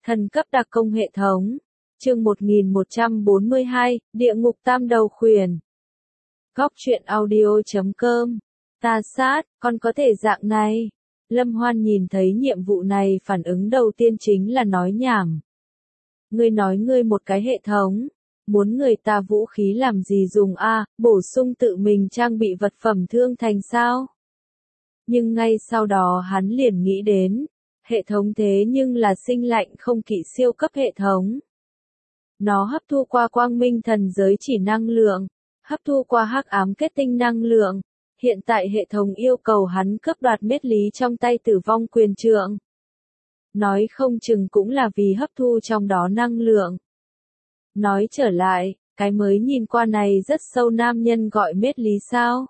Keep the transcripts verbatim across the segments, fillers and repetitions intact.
Thần cấp đặc công hệ thống. Chương một nghìn một trăm bốn mươi hai, Địa ngục tam đầu khuyển. Góc truyện audio chấm com. Ta sát, con có thể dạng này. Lâm Hoan nhìn thấy nhiệm vụ này phản ứng đầu tiên chính là nói nhảm. Ngươi nói ngươi một cái hệ thống. Muốn người ta vũ khí làm gì dùng a, à, bổ sung tự mình trang bị vật phẩm thương thành sao? Nhưng ngay sau đó hắn liền nghĩ đến. Hệ thống thế nhưng là sinh lạnh không kỵ siêu cấp hệ thống. Nó hấp thu qua quang minh thần giới chỉ năng lượng, hấp thu qua hắc ám kết tinh năng lượng. Hiện tại hệ thống yêu cầu hắn cướp đoạt Mết Lý trong tay tử vong quyền trượng. Nói không chừng cũng là vì hấp thu trong đó năng lượng. Nói trở lại, cái mới nhìn qua này rất sâu nam nhân gọi Mết Lý sao?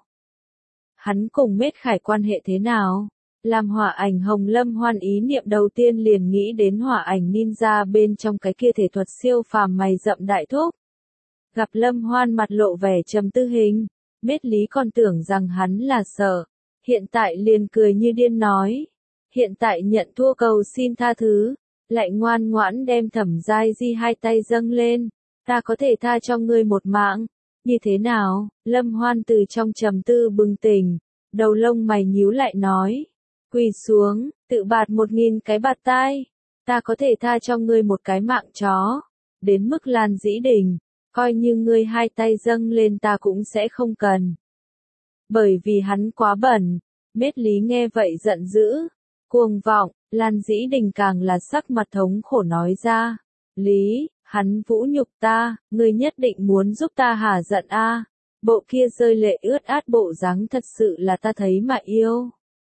Hắn cùng Mết Khải quan hệ thế nào? Làm hỏa ảnh Hồng Lâm Hoan ý niệm đầu tiên liền nghĩ đến hỏa ảnh ninja bên trong cái kia thể thuật siêu phàm mày rậm đại thúc. Gặp Lâm Hoan mặt lộ vẻ trầm tư hình, Mết Lý còn tưởng rằng hắn là sợ, hiện tại liền cười như điên nói. Hiện tại nhận thua cầu xin tha thứ, lại ngoan ngoãn đem Thẩm Giai Di hai tay dâng lên, ta có thể tha cho ngươi một mạng, như thế nào? Lâm Hoan từ trong trầm tư bừng tỉnh, đầu lông mày nhíu lại nói. Quỳ xuống, tự bạt một nghìn cái bạt tai, ta có thể tha cho ngươi một cái mạng chó, đến mức Lan Dĩ Đình, coi như ngươi hai tay dâng lên ta cũng sẽ không cần. Bởi vì hắn quá bẩn, Mết Lý nghe vậy giận dữ, cuồng vọng, Lan Dĩ Đình càng là sắc mặt thống khổ nói ra, Lý, hắn vũ nhục ta, ngươi nhất định muốn giúp ta hả giận a, bộ kia rơi lệ ướt át bộ dáng thật sự là ta thấy mà yêu.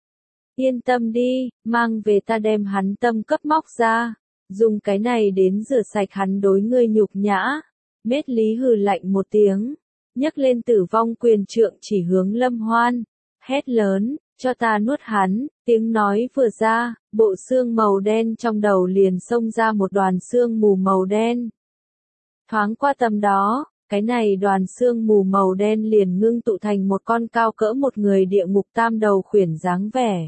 Yên tâm đi, mang về ta đem hắn tâm cấp móc ra, dùng cái này đến rửa sạch hắn đối ngươi nhục nhã. Mết Lý hừ lạnh một tiếng, nhấc lên tử vong quyền trượng chỉ hướng Lâm Hoan, hét lớn, cho ta nuốt hắn, tiếng nói vừa ra, bộ xương màu đen trong đầu liền xông ra một đoàn xương mù màu đen. Thoáng qua tầm đó, cái này đoàn xương mù màu đen liền ngưng tụ thành một con cao cỡ một người địa ngục tam đầu khuyển dáng vẻ.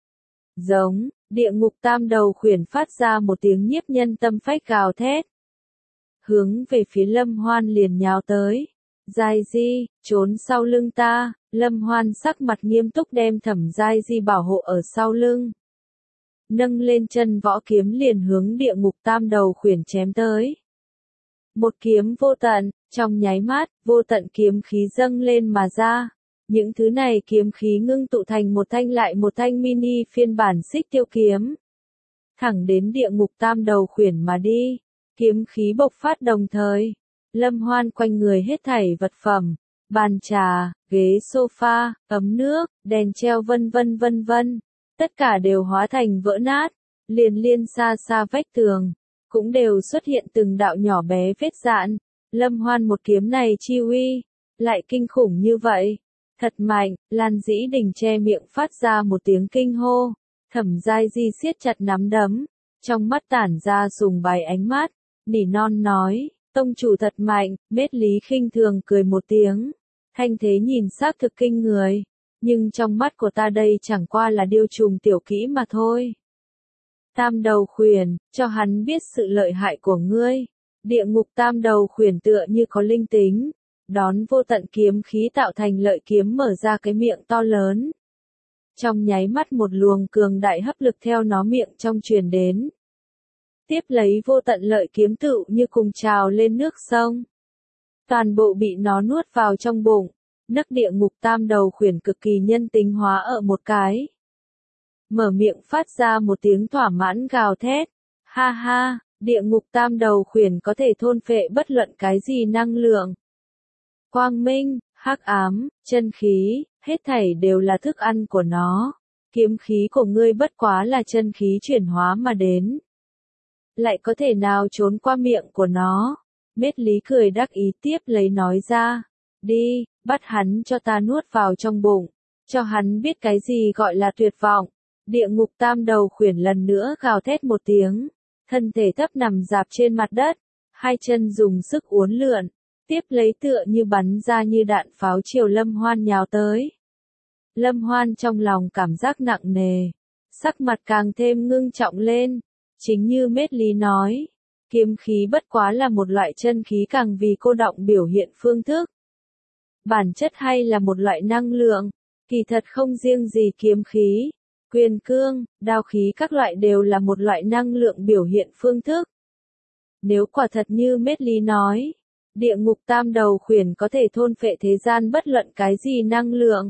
Giống, địa ngục tam đầu khuyển phát ra một tiếng nhiếp nhân tâm phách gào thét. Hướng về phía Lâm Hoan liền nhào tới. Giai Di, trốn sau lưng ta, Lâm Hoan sắc mặt nghiêm túc đem Thẩm Giai Di bảo hộ ở sau lưng. Nâng lên chân võ kiếm liền hướng địa ngục tam đầu khuyển chém tới. Một kiếm vô tận, trong nháy mắt, vô tận kiếm khí dâng lên mà ra. Những thứ này kiếm khí ngưng tụ thành một thanh lại một thanh mini phiên bản xích tiêu kiếm. Thẳng đến địa ngục tam đầu khuyển mà đi. Kiếm khí bộc phát đồng thời. Lâm Hoan quanh người hết thảy vật phẩm. Bàn trà, ghế sofa, ấm nước, đèn treo vân vân vân vân. Tất cả đều hóa thành vỡ nát. Liền liên xa xa vách tường. Cũng đều xuất hiện từng đạo nhỏ bé vết dạn. Lâm Hoan một kiếm này chi uy. Lại kinh khủng như vậy. Thật mạnh, Lan Dĩ Đình che miệng phát ra một tiếng kinh hô. Thẩm Giai Di siết chặt nắm đấm, trong mắt tản ra sùng bái ánh mắt, nỉ non nói, tông chủ thật mạnh. Mết Lý khinh thường cười một tiếng, thanh thế nhìn xác thực kinh người, nhưng trong mắt của ta đây chẳng qua là điêu trùng tiểu kỹ mà thôi. Tam đầu khuyển, cho hắn biết sự lợi hại của ngươi. Địa ngục tam đầu khuyển tựa như có linh tính. Đón vô tận kiếm khí tạo thành lợi kiếm mở ra cái miệng to lớn. Trong nháy mắt một luồng cường đại hấp lực theo nó miệng trong truyền đến. Tiếp lấy vô tận lợi kiếm tựu như cùng trào lên nước sông. Toàn bộ bị nó nuốt vào trong bụng, nấc địa ngục tam đầu khuyển cực kỳ nhân tính hóa ở một cái. Mở miệng phát ra một tiếng thỏa mãn gào thét. Ha ha, địa ngục tam đầu khuyển có thể thôn phệ bất luận cái gì năng lượng. Quang minh, hắc ám, chân khí, hết thảy đều là thức ăn của nó. Kiếm khí của ngươi bất quá là chân khí chuyển hóa mà đến. Lại có thể nào trốn qua miệng của nó? Mết Lý cười đắc ý tiếp lấy nói ra. Đi, bắt hắn cho ta nuốt vào trong bụng. Cho hắn biết cái gì gọi là tuyệt vọng. Địa ngục tam đầu khuyển lần nữa gào thét một tiếng. Thân thể thấp nằm dạp trên mặt đất. Hai chân dùng sức uốn lượn. Tiếp lấy tựa như bắn ra như đạn pháo chiều Lâm Hoan nhào tới. Lâm Hoan trong lòng cảm giác nặng nề, sắc mặt càng thêm ngưng trọng lên. Chính như Mết Lý nói, kiếm khí bất quá là một loại chân khí càng vì cô đọng biểu hiện phương thức. Bản chất hay là một loại năng lượng, kỳ thật không riêng gì kiếm khí, quyền cương, đao khí các loại đều là một loại năng lượng biểu hiện phương thức. Nếu quả thật như Mết Lý nói, địa ngục tam đầu khuyển có thể thôn phệ thế gian bất luận cái gì năng lượng,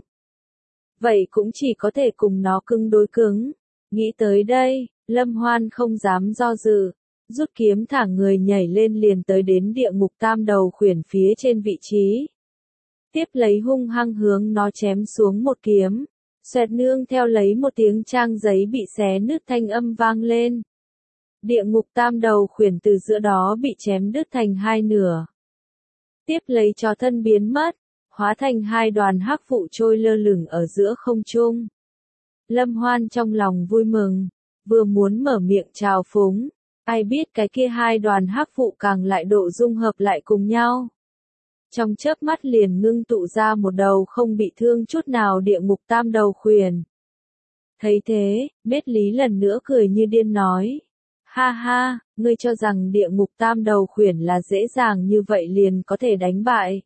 vậy cũng chỉ có thể cùng nó cứng đối cứng. Nghĩ tới đây, Lâm Hoan không dám do dự, rút kiếm thả người nhảy lên liền tới đến địa ngục tam đầu khuyển phía trên vị trí. Tiếp lấy hung hăng hướng nó chém xuống một kiếm, xoẹt nương theo lấy một tiếng trang giấy bị xé nứt thanh âm vang lên. Địa ngục tam đầu khuyển từ giữa đó bị chém đứt thành hai nửa. Tiếp lấy cho thân biến mất, hóa thành hai đoàn hắc vụ trôi lơ lửng ở giữa không trung. Lâm Hoan trong lòng vui mừng, vừa muốn mở miệng chào phúng, ai biết cái kia hai đoàn hắc vụ càng lại độ dung hợp lại cùng nhau. Trong chớp mắt liền ngưng tụ ra một đầu không bị thương chút nào địa ngục tam đầu khuyển. Thấy thế, Mết Lý lần nữa cười như điên nói. Ha ha, ngươi cho rằng địa ngục tam đầu khuyển là dễ dàng như vậy liền có thể đánh bại.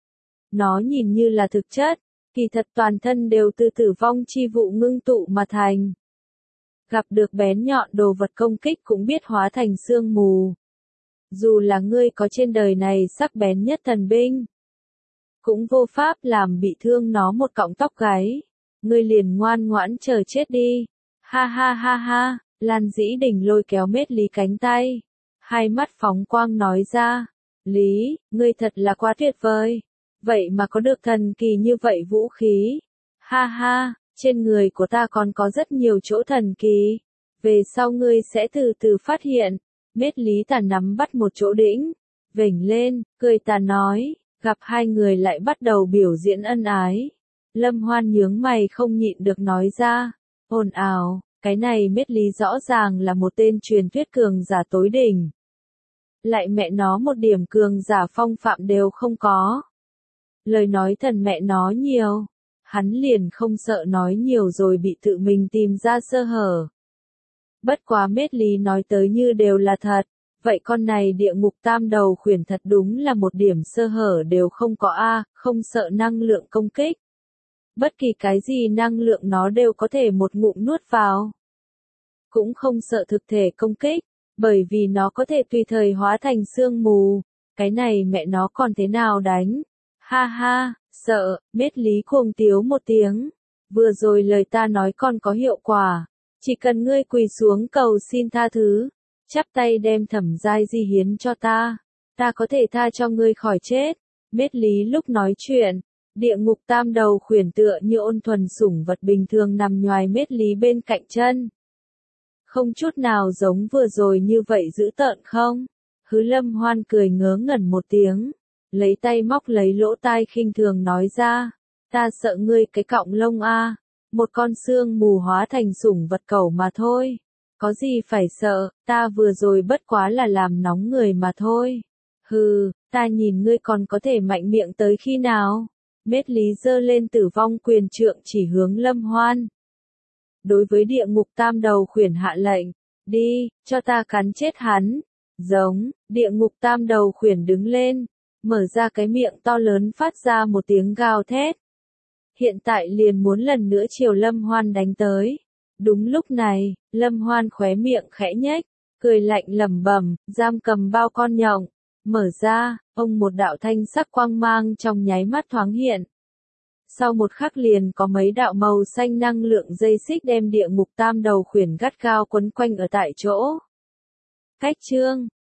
Nó nhìn như là thực chất, kỳ thật toàn thân đều từ tử vong chi vụ ngưng tụ mà thành. Gặp được bén nhọn đồ vật công kích cũng biết hóa thành sương mù. Dù là ngươi có trên đời này sắc bén nhất thần binh, cũng vô pháp làm bị thương nó một cọng tóc gáy. Ngươi liền ngoan ngoãn chờ chết đi. Ha ha ha ha, Lan Dĩ Đình lôi kéo Mết Lý cánh tay. Hai mắt phóng quang nói ra. Lý, ngươi thật là quá tuyệt vời. Vậy mà có được thần kỳ như vậy vũ khí. Ha ha, trên người của ta còn có rất nhiều chỗ thần kỳ. Về sau ngươi sẽ từ từ phát hiện. Mết Lý tà nắm bắt một chỗ đĩnh, vểnh lên, cười tà nói, gặp hai người lại bắt đầu biểu diễn ân ái. Lâm Hoan nhướng mày không nhịn được nói ra, ồn ào, cái này Mết Lý rõ ràng là một tên truyền thuyết cường giả tối đỉnh. Lại mẹ nó một điểm cường giả phong phạm đều không có. Lời nói thần mẹ nó nhiều, hắn liền không sợ nói nhiều rồi bị tự mình tìm ra sơ hở. Bất quá Mết Lý nói tới như đều là thật, vậy con này địa ngục tam đầu khuyển thật đúng là một điểm sơ hở đều không có a, không sợ năng lượng công kích. Bất kỳ cái gì năng lượng nó đều có thể một ngụm nuốt vào. Cũng không sợ thực thể công kích, bởi vì nó có thể tùy thời hóa thành sương mù, cái này mẹ nó còn thế nào đánh. Ha ha, sợ, Mết Lý cuồng tiếu một tiếng, vừa rồi lời ta nói còn có hiệu quả. Chỉ cần ngươi quỳ xuống cầu xin tha thứ, chắp tay đem Thẩm Giai Di hiến cho ta, ta có thể tha cho ngươi khỏi chết. Mết Lý lúc nói chuyện, địa ngục tam đầu khuyển tựa như ôn thuần sủng vật bình thường nằm nhoài Mết Lý bên cạnh chân. Không chút nào giống vừa rồi như vậy dữ tợn không? Hứa Lâm Hoan cười ngớ ngẩn một tiếng, lấy tay móc lấy lỗ tai khinh thường nói ra, ta sợ ngươi cái cọng lông a. Một con sương mù hóa thành sủng vật cẩu mà thôi. Có gì phải sợ, ta vừa rồi bất quá là làm nóng người mà thôi. Hừ, ta nhìn ngươi còn có thể mạnh miệng tới khi nào? Mết Lý giơ lên tử vong quyền trượng chỉ hướng Lâm Hoan. Đối với địa ngục tam đầu khuyển hạ lệnh, đi, cho ta cắn chết hắn. Giống, địa ngục tam đầu khuyển đứng lên, mở ra cái miệng to lớn phát ra một tiếng gào thét. Hiện tại liền muốn lần nữa chiều Lâm Hoan đánh tới. Đúng lúc này, Lâm Hoan khóe miệng khẽ nhếch, cười lạnh lẩm bẩm, giam cầm bao con nhộng. Mở ra, ông một đạo thanh sắc quang mang trong nháy mắt thoáng hiện. Sau một khắc liền có mấy đạo màu xanh năng lượng dây xích đem địa ngục tam đầu khuyển gắt gao quấn quanh ở tại chỗ. Cách chương